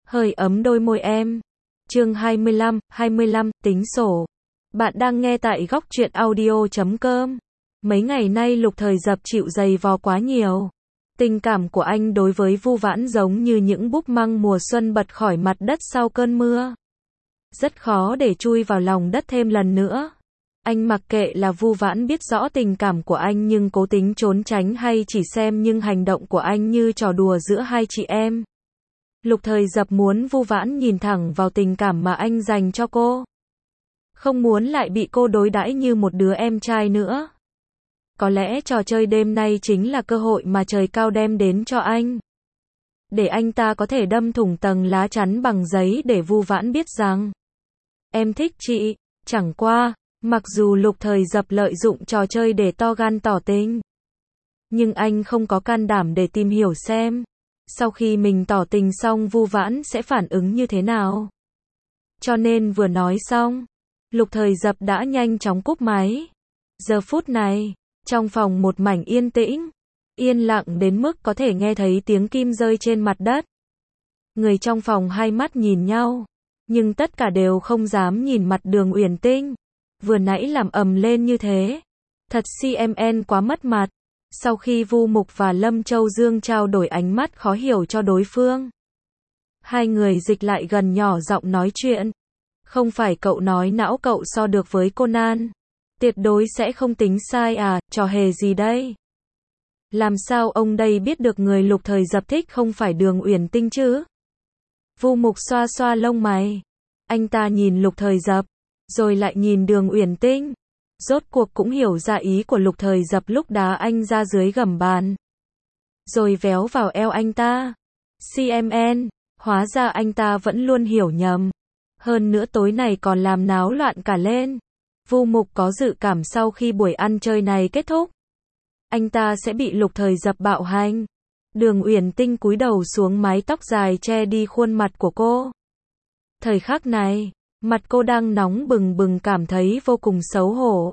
hơi ấm đôi môi em. Chương 25, tính sổ. Bạn đang nghe tại góc truyện audio.com. Mấy ngày nay Lục Thời Dập chịu giày vò quá nhiều. Tình cảm của anh đối với Vu Vãn giống như những búp măng mùa xuân bật khỏi mặt đất sau cơn mưa. Rất khó để chui vào lòng đất thêm lần nữa. Anh mặc kệ là Vu Vãn biết rõ tình cảm của anh nhưng cố tính trốn tránh hay chỉ xem những hành động của anh như trò đùa giữa hai chị em. Lục Thời Dập muốn Vu Vãn nhìn thẳng vào tình cảm mà anh dành cho cô. Không muốn lại bị cô đối đãi như một đứa em trai nữa. Có lẽ trò chơi đêm nay chính là cơ hội mà trời cao đem đến cho anh. Để anh ta có thể đâm thủng tầng lá chắn bằng giấy để Vu Vãn biết rằng em thích chị. Chẳng qua, mặc dù Lục Thời Dập lợi dụng trò chơi để to gan tỏ tình, nhưng anh không có can đảm để tìm hiểu xem sau khi mình tỏ tình xong Vu Vãn sẽ phản ứng như thế nào. Cho nên vừa nói xong, Lục Thời Dập đã nhanh chóng cúp máy. Giờ phút này, trong phòng một mảnh yên tĩnh, yên lặng đến mức có thể nghe thấy tiếng kim rơi trên mặt đất. Người trong phòng hai mắt nhìn nhau, nhưng tất cả đều không dám nhìn mặt Đường Uyển Tinh. Vừa nãy làm ầm lên như thế, thật CMN quá mất mặt. Sau khi Vu Mục và Lâm Châu Dương trao đổi ánh mắt khó hiểu cho đối phương, hai người dịch lại gần nhỏ giọng nói chuyện. Không phải cậu nói não cậu so được với Conan, tuyệt đối sẽ không tính sai à, trò hề gì đây? Làm sao ông đây biết được người Lục Thời Dập thích không phải Đường Uyển Tinh chứ? Vu Mục xoa xoa lông mày. Anh ta nhìn Lục Thời Dập, rồi lại nhìn Đường Uyển Tinh. Rốt cuộc cũng hiểu ra ý của Lục Thời Dập lúc đá anh ra dưới gầm bàn, rồi véo vào eo anh ta. CMN, hóa ra anh ta vẫn luôn hiểu nhầm. Hơn nữa tối này còn làm náo loạn cả lên. Vu Mục có dự cảm sau khi buổi ăn chơi này kết thúc, anh ta sẽ bị Lục Thời Dập bạo hành. Đường Uyển Tinh cúi đầu xuống, mái tóc dài che đi khuôn mặt của cô. Thời khắc này, mặt cô đang nóng bừng bừng, cảm thấy vô cùng xấu hổ.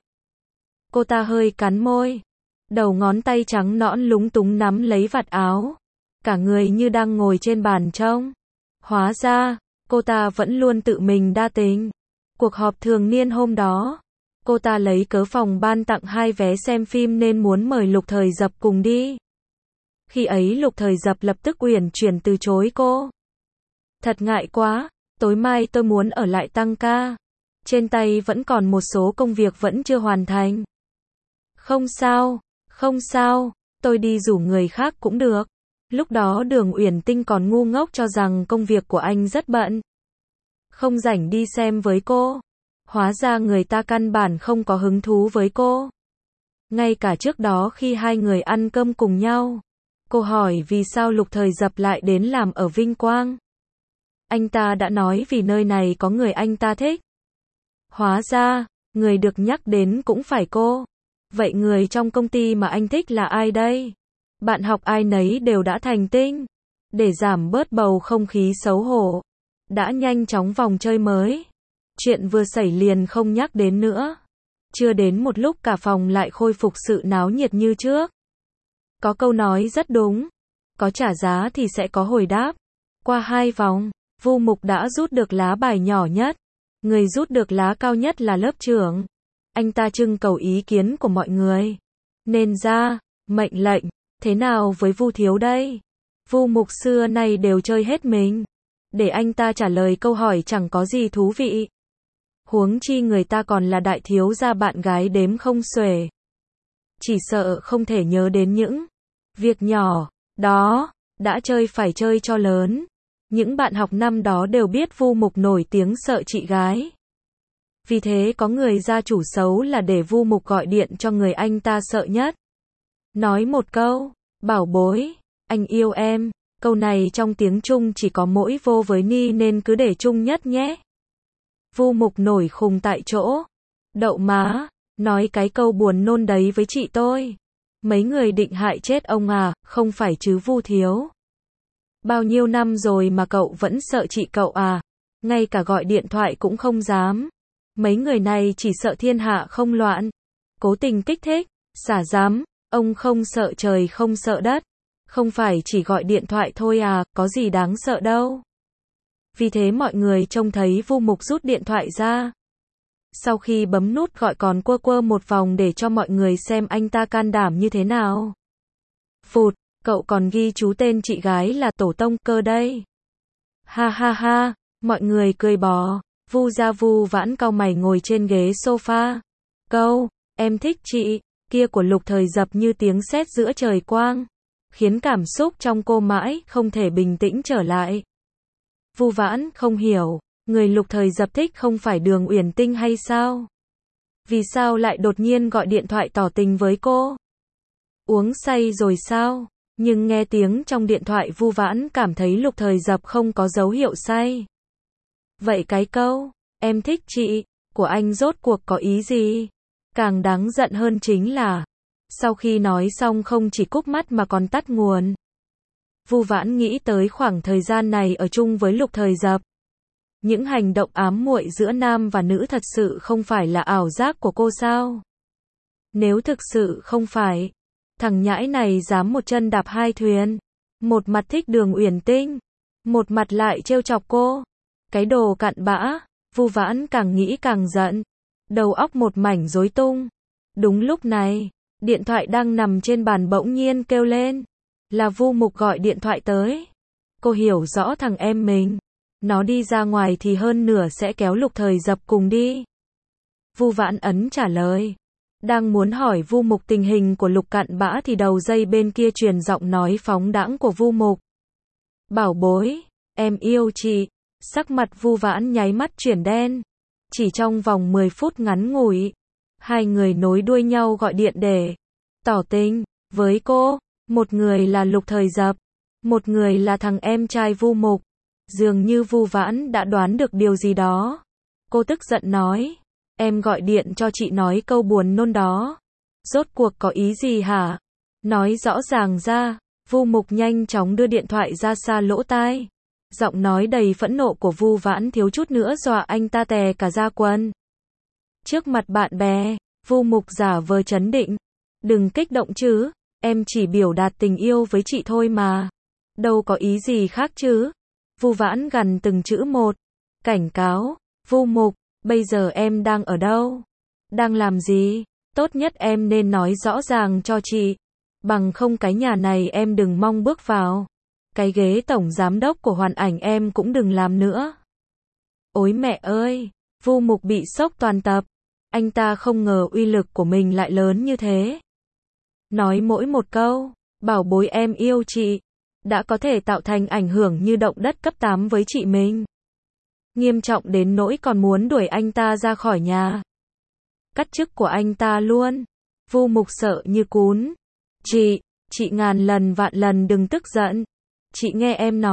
Cô ta hơi cắn môi, đầu ngón tay trắng nõn lúng túng nắm lấy vạt áo, cả người như đang ngồi trên bàn trông. Hóa ra, cô ta vẫn luôn tự mình đa tình. Cuộc họp thường niên hôm đó, cô ta lấy cớ phòng ban tặng 2 vé xem phim nên muốn mời Lục Thời Dập cùng đi. Khi ấy Lục Thời Dập lập tức uyển chuyển từ chối cô. Thật ngại quá, tối mai tôi muốn ở lại tăng ca. Trên tay vẫn còn một số công việc vẫn chưa hoàn thành. Không sao, tôi đi rủ người khác cũng được. Lúc đó Đường Uyển Tinh còn ngu ngốc cho rằng công việc của anh rất bận, không rảnh đi xem với cô. Hóa ra người ta căn bản không có hứng thú với cô. Ngay cả trước đó khi hai người ăn cơm cùng nhau, cô hỏi vì sao Lục Thời Dập lại đến làm ở Vinh Quang. Anh ta đã nói vì nơi này có người anh ta thích. Hóa ra, người được nhắc đến cũng phải cô. Vậy người trong công ty mà anh thích là ai đây? Bạn học ai nấy đều đã thành tinh. Để giảm bớt bầu không khí xấu hổ, đã nhanh chóng vòng chơi mới. Chuyện vừa xảy liền không nhắc đến nữa. Chưa đến một lúc cả phòng lại khôi phục sự náo nhiệt như trước. Có câu nói rất đúng, có trả giá thì sẽ có hồi đáp. Qua 2 vòng, Vu Mục đã rút được lá bài nhỏ nhất. Người rút được lá cao nhất là lớp trưởng. Anh ta trưng cầu ý kiến của mọi người, nên ra mệnh lệnh. Thế nào với Vu thiếu đây? Vu Mục xưa nay đều chơi hết mình, để anh ta trả lời câu hỏi chẳng có gì thú vị. Huống chi người ta còn là đại thiếu gia, bạn gái đếm không xuể. Chỉ sợ không thể nhớ đến những việc nhỏ đó, đã chơi phải chơi cho lớn. Những bạn học năm đó đều biết Vu Mục nổi tiếng sợ chị gái. Vì thế có người ra chủ xấu là để Vu Mục gọi điện cho người anh ta sợ nhất. Nói một câu, bảo bối, anh yêu em. Câu này trong tiếng Trung chỉ có mỗi vô với ni nên cứ để Trung nhất nhé. Vu Mục nổi khùng tại chỗ. Đậu má, nói cái câu buồn nôn đấy với chị tôi. Mấy người định hại chết ông à, không phải chứ Vu thiếu. Bao nhiêu năm rồi mà cậu vẫn sợ chị cậu à? Ngay cả gọi điện thoại cũng không dám. Mấy người này chỉ sợ thiên hạ không loạn. Cố tình kích thích, xả dám. Ông không sợ trời không sợ đất. Không phải chỉ gọi điện thoại thôi à, có gì đáng sợ đâu. Vì thế mọi người trông thấy Vu Mục rút điện thoại ra. Sau khi bấm nút gọi còn quơ quơ một vòng để cho mọi người xem anh ta can đảm như thế nào. Phụt, cậu còn ghi chú tên chị gái là Tổ Tông Cơ đây. Ha ha ha, mọi người cười bò. Vu Gia Vu Vãn cau mày ngồi trên ghế sofa. Câu, em thích chị, kia của Lục Thời Dập như tiếng sét giữa trời quang, khiến cảm xúc trong cô mãi không thể bình tĩnh trở lại. Vu Vãn không hiểu, người Lục Thời Dập thích không phải Đường Uyển Tinh hay sao? Vì sao lại đột nhiên gọi điện thoại tỏ tình với cô? Uống say rồi sao? Nhưng nghe tiếng trong điện thoại Vu Vãn cảm thấy Lục Thời Dập không có dấu hiệu say. Vậy cái câu, em thích chị, của anh rốt cuộc có ý gì? Càng đáng giận hơn chính là, sau khi nói xong không chỉ cúp mắt mà còn tắt nguồn. Vu Vãn nghĩ tới khoảng thời gian này ở chung với Lục Thời Dập. Những hành động ám muội giữa nam và nữ thật sự không phải là ảo giác của cô sao? Nếu thực sự không phải, thằng nhãi này dám một chân đạp hai thuyền. Một mặt thích Đường Uyển Tinh, một mặt lại trêu chọc cô. Cái đồ cặn bã, Vu Vãn càng nghĩ càng giận. Đầu óc một mảnh rối tung. Đúng lúc này, điện thoại đang nằm trên bàn bỗng nhiên kêu lên. Là Vu Mục gọi điện thoại tới. Cô hiểu rõ thằng em mình. Nó đi ra ngoài thì hơn nửa sẽ kéo Lục Thời Dập cùng đi. Vu Vãn ấn trả lời. Đang muốn hỏi Vu Mục tình hình của Lục cặn bã thì đầu dây bên kia truyền giọng nói phóng đãng của Vu Mục. Bảo bối, em yêu chị. Sắc mặt Vu Vãn nháy mắt chuyển đen. Chỉ trong vòng 10 phút ngắn ngủi, hai người nối đuôi nhau gọi điện để tỏ tình với cô. Một người là Lục Thời Dập, một người là thằng em trai Vu Mục. Dường như Vu Vãn đã đoán được điều gì đó. Cô tức giận nói, em gọi điện cho chị nói câu buồn nôn đó. Rốt cuộc có ý gì hả? Nói rõ ràng ra. Vu Mục nhanh chóng đưa điện thoại ra xa lỗ tai. Giọng nói đầy phẫn nộ của Vu Vãn thiếu chút nữa dọa anh ta tè cả da quần. Trước mặt bạn bè, Vu Mục giả vờ trấn định. Đừng kích động chứ, em chỉ biểu đạt tình yêu với chị thôi mà. Đâu có ý gì khác chứ. Vu Vãn gằn từng chữ một. Cảnh cáo, Vu Mục, bây giờ em đang ở đâu? Đang làm gì? Tốt nhất em nên nói rõ ràng cho chị. Bằng không cái nhà này em đừng mong bước vào. Cái ghế tổng giám đốc của Hoàn Ảnh em cũng đừng làm nữa. Ôi mẹ ơi, Vu Mục bị sốc toàn tập. Anh ta không ngờ uy lực của mình lại lớn như thế. Nói mỗi một câu, bảo bối em yêu chị, đã có thể tạo thành ảnh hưởng như động đất cấp 8 với chị mình. Nghiêm trọng đến nỗi còn muốn đuổi anh ta ra khỏi nhà. Cắt chức của anh ta luôn. Vu Mục sợ như cún. Chị ngàn lần vạn lần đừng tức giận. Chị nghe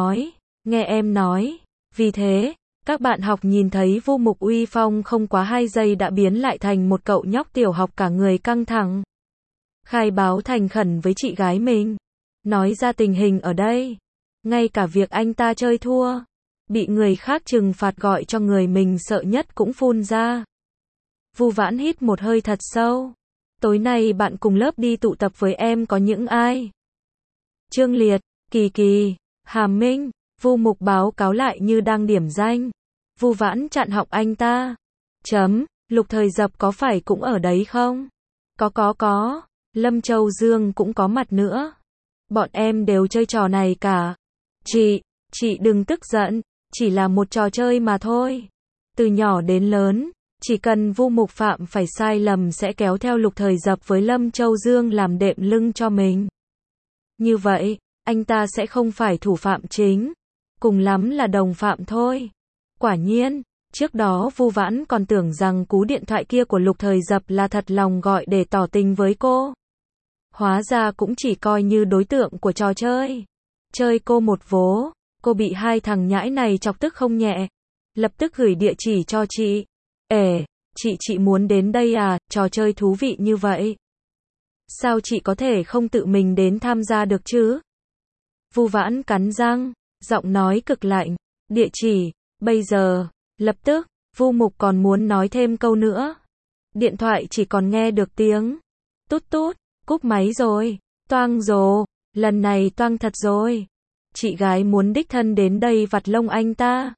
em nói. Vì thế, các bạn học nhìn thấy Vu Mục uy phong không quá 2 giây đã biến lại thành một cậu nhóc tiểu học cả người căng thẳng. Khai báo thành khẩn với chị gái mình. Nói ra tình hình ở đây. Ngay cả việc anh ta chơi thua, bị người khác trừng phạt gọi cho người mình sợ nhất cũng phun ra. Vu Vãn hít một hơi thật sâu. Tối nay bạn cùng lớp đi tụ tập với em có những ai? Trương Liệt, Kỳ Kỳ, Hàm Minh. Vu Mục báo cáo lại như đang điểm danh. Vu Vãn chặn họng anh ta. Lục Thời Dập có phải cũng ở đấy không? Có. Lâm Châu Dương cũng có mặt nữa. Bọn em đều chơi trò này cả. Chị đừng tức giận, chỉ là một trò chơi mà thôi. Từ nhỏ đến lớn, chỉ cần Vu Mục phạm phải sai lầm sẽ kéo theo Lục Thời Dập với Lâm Châu Dương làm đệm lưng cho mình. Như vậy, anh ta sẽ không phải thủ phạm chính, cùng lắm là đồng phạm thôi. Quả nhiên, trước đó Vu Vãn còn tưởng rằng cú điện thoại kia của Lục Thời Dập là thật lòng gọi để tỏ tình với cô. Hóa ra cũng chỉ coi như đối tượng của trò chơi. Chơi cô một vố, cô bị hai thằng nhãi này chọc tức không nhẹ. Lập tức gửi địa chỉ cho chị. Chị muốn đến đây à, trò chơi thú vị như vậy. Sao chị có thể không tự mình đến tham gia được chứ? Vu Vãn cắn răng, giọng nói cực lạnh. Địa chỉ, bây giờ, lập tức. Vu Mục còn muốn nói thêm câu nữa. Điện thoại chỉ còn nghe được tiếng tút tút, cúp máy rồi. Toang rồ, lần này toang thật rồi. Chị gái muốn đích thân đến đây vặt lông anh ta.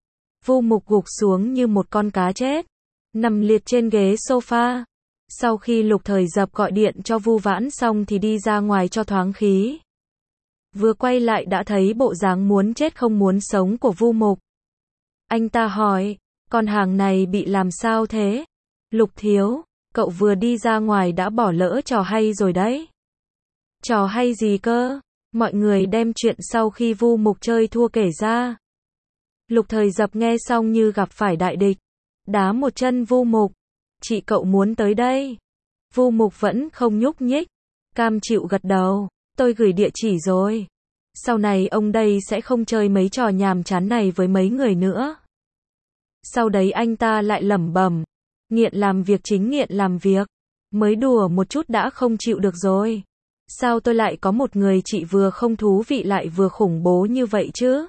Vu Mục gục xuống như một con cá chết, nằm liệt trên ghế sofa. Sau khi Lục Thời Dập gọi điện cho Vu Vãn xong thì đi ra ngoài cho thoáng khí. Vừa quay lại đã thấy bộ dáng muốn chết không muốn sống của Vu Mục. Anh ta hỏi, con hàng này bị làm sao thế? Lục thiếu, cậu vừa đi ra ngoài đã bỏ lỡ trò hay rồi đấy. Trò hay gì cơ? Mọi người đem chuyện sau khi Vu Mục chơi thua kể ra. Lục Thời Dập nghe xong như gặp phải đại địch, đá một chân Vu Mục. Chị cậu muốn tới đây. Vu Mục vẫn không nhúc nhích, cam chịu gật đầu, tôi gửi địa chỉ rồi. Sau này ông đây sẽ không chơi mấy trò nhàm chán này với mấy người nữa. Sau đấy anh ta lại lẩm bẩm, nghiện làm việc chính nghiện làm việc, mới đùa một chút đã không chịu được rồi. Sao tôi lại có một người chị vừa không thú vị lại vừa khủng bố như vậy chứ?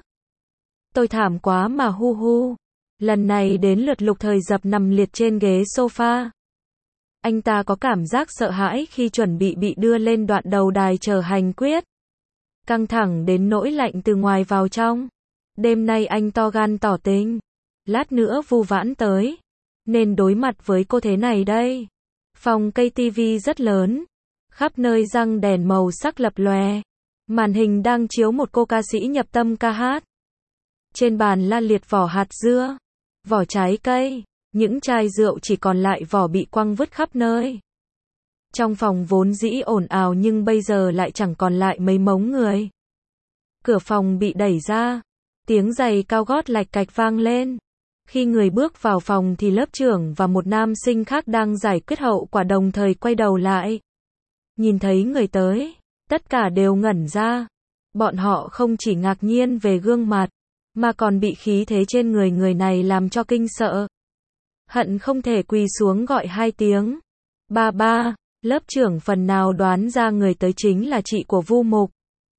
Tôi thảm quá mà hu hu. Lần này đến lượt Lục Thời Dập nằm liệt trên ghế sofa. Anh ta có cảm giác sợ hãi khi chuẩn bị đưa lên đoạn đầu đài chờ hành quyết. Căng thẳng đến nỗi lạnh từ ngoài vào trong. Đêm nay anh to gan tỏ tình. Lát nữa Vu Vãn tới, nên đối mặt với cô thế này đây. Phòng cây tivi rất lớn, khắp nơi răng đèn màu sắc lập lòe. Màn hình đang chiếu một cô ca sĩ nhập tâm ca hát. Trên bàn la liệt vỏ hạt dưa, vỏ trái cây, những chai rượu chỉ còn lại vỏ bị quăng vứt khắp nơi. Trong phòng vốn dĩ ồn ào nhưng bây giờ lại chẳng còn lại mấy mống người. Cửa phòng bị đẩy ra, tiếng giày cao gót lạch cạch vang lên. Khi người bước vào phòng thì lớp trưởng và một nam sinh khác đang giải quyết hậu quả đồng thời quay đầu lại. Nhìn thấy người tới, tất cả đều ngẩn ra. Bọn họ không chỉ ngạc nhiên về gương mặt, mà còn bị khí thế trên người này làm cho kinh sợ. Hận không thể quỳ xuống gọi hai tiếng. Ba ba, lớp trưởng phần nào đoán ra người tới chính là chị của Vu Mục.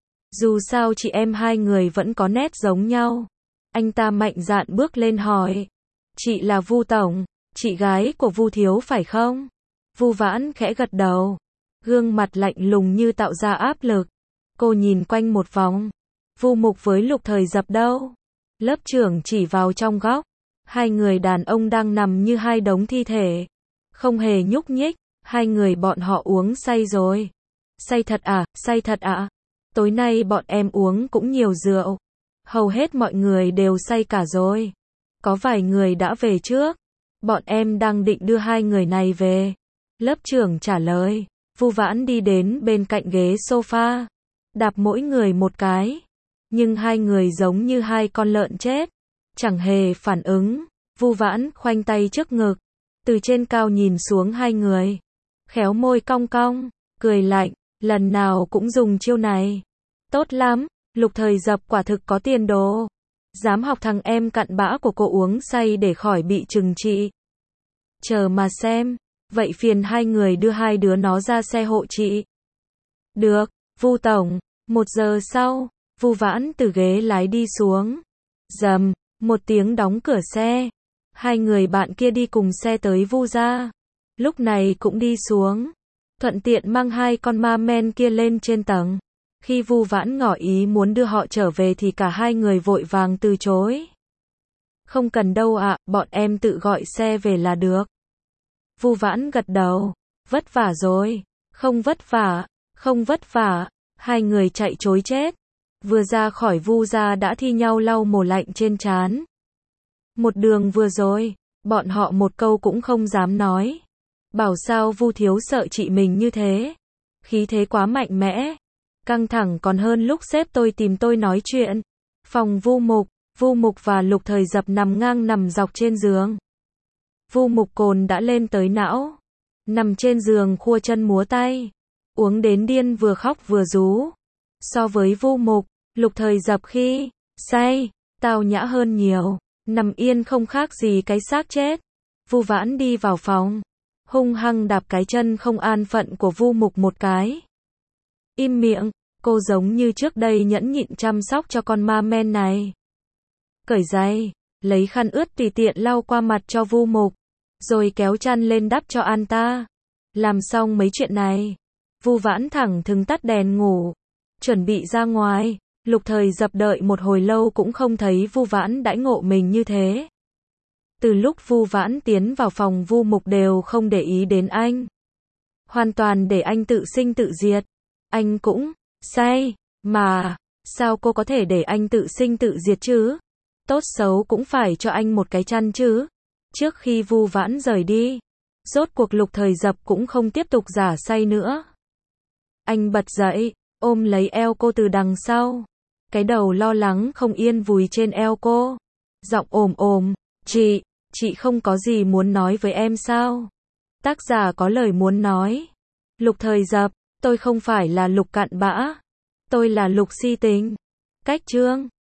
Dù sao chị em hai người vẫn có nét giống nhau. Anh ta mạnh dạn bước lên hỏi. Chị là Vu Tổng, chị gái của Vu Thiếu phải không? Vu Vãn khẽ gật đầu. Gương mặt lạnh lùng như tạo ra áp lực. Cô nhìn quanh một vòng. Vu Mục với Lục Thời Dập đâu? Lớp trưởng chỉ vào trong góc. Hai người đàn ông đang nằm như hai đống thi thể. Không hề nhúc nhích. Hai người bọn họ uống say rồi. Say thật à, say thật ạ. Tối nay bọn em uống cũng nhiều rượu. Hầu hết mọi người đều say cả rồi. Có vài người đã về trước. Bọn em đang định đưa hai người này về. Lớp trưởng trả lời. Vu Vãn đi đến bên cạnh ghế sofa. Đạp mỗi người một cái. Nhưng hai người giống như hai con lợn chết. Chẳng hề phản ứng. Vu Vãn khoanh tay trước ngực. Từ trên cao nhìn xuống hai người. Khéo môi cong cong. Cười lạnh. Lần nào cũng dùng chiêu này. Tốt lắm. Lục Thời Dập quả thực có tiền đồ. Dám học thằng em cặn bã của cô uống say để khỏi bị trừng trị. Chờ mà xem. Vậy phiền hai người đưa hai đứa nó ra xe hộ chị. Được, Vu Tổng. 1 giờ sau, Vu Vãn từ ghế lái đi xuống. Rầm, một tiếng đóng cửa xe. Hai người bạn kia đi cùng xe tới Vu gia. Lúc này cũng đi xuống. Thuận tiện mang hai con ma men kia lên trên tầng. Khi Vu Vãn ngỏ ý muốn đưa họ trở về thì cả hai người vội vàng từ chối. Không cần đâu ạ, bọn em tự gọi xe về là được. Vu Vãn gật đầu. Vất vả rồi. Không vất vả, không vất vả. Hai người chạy trối chết. Vừa ra khỏi Vu gia đã thi nhau lau mồ lạnh trên trán. Một đường vừa rồi, bọn họ một câu cũng không dám nói. Bảo sao Vu Thiếu sợ chị mình như thế. Khí thế quá mạnh mẽ. Căng thẳng còn hơn lúc sếp tôi tìm tôi nói chuyện. Phòng Vu Mục và Lục Thời Dập nằm ngang nằm dọc trên giường. Vu Mục cồn đã lên tới não. Nằm trên giường khua chân múa tay. Uống đến điên vừa khóc vừa rú. So với Vu Mục, Lục Thời Dập khi say, tao nhã hơn nhiều. Nằm yên không khác gì cái xác chết. Vu Vãn đi vào phòng. Hung hăng đạp cái chân không an phận của Vu Mục một cái. Im miệng, cô giống như trước đây nhẫn nhịn chăm sóc cho con ma men này. Cởi giày, lấy khăn ướt tùy tiện lau qua mặt cho Vu Mục, rồi kéo chăn lên đắp cho an ta. Làm xong mấy chuyện này, Vu Vãn thẳng thừng tắt đèn ngủ, chuẩn bị ra ngoài. Lục Thời Dập đợi một hồi lâu cũng không thấy Vu Vãn đãi ngộ mình như thế. Từ lúc Vu Vãn tiến vào phòng Vu Mục đều không để ý đến anh. Hoàn toàn để anh tự sinh tự diệt. Anh cũng say, mà, sao cô có thể để anh tự sinh tự diệt chứ? Tốt xấu cũng phải cho anh một cái chăn chứ. Trước khi Vu Vãn rời đi, rốt cuộc Lục Thời Dập cũng không tiếp tục giả say nữa. Anh bật dậy, ôm lấy eo cô từ đằng sau. Cái đầu lo lắng không yên vùi trên eo cô. Giọng ồm ồm, chị không có gì muốn nói với em sao? Tác giả có lời muốn nói. Lục Thời Dập, tôi không phải là Lục cặn bã. Tôi là Lục si tình. Cách chương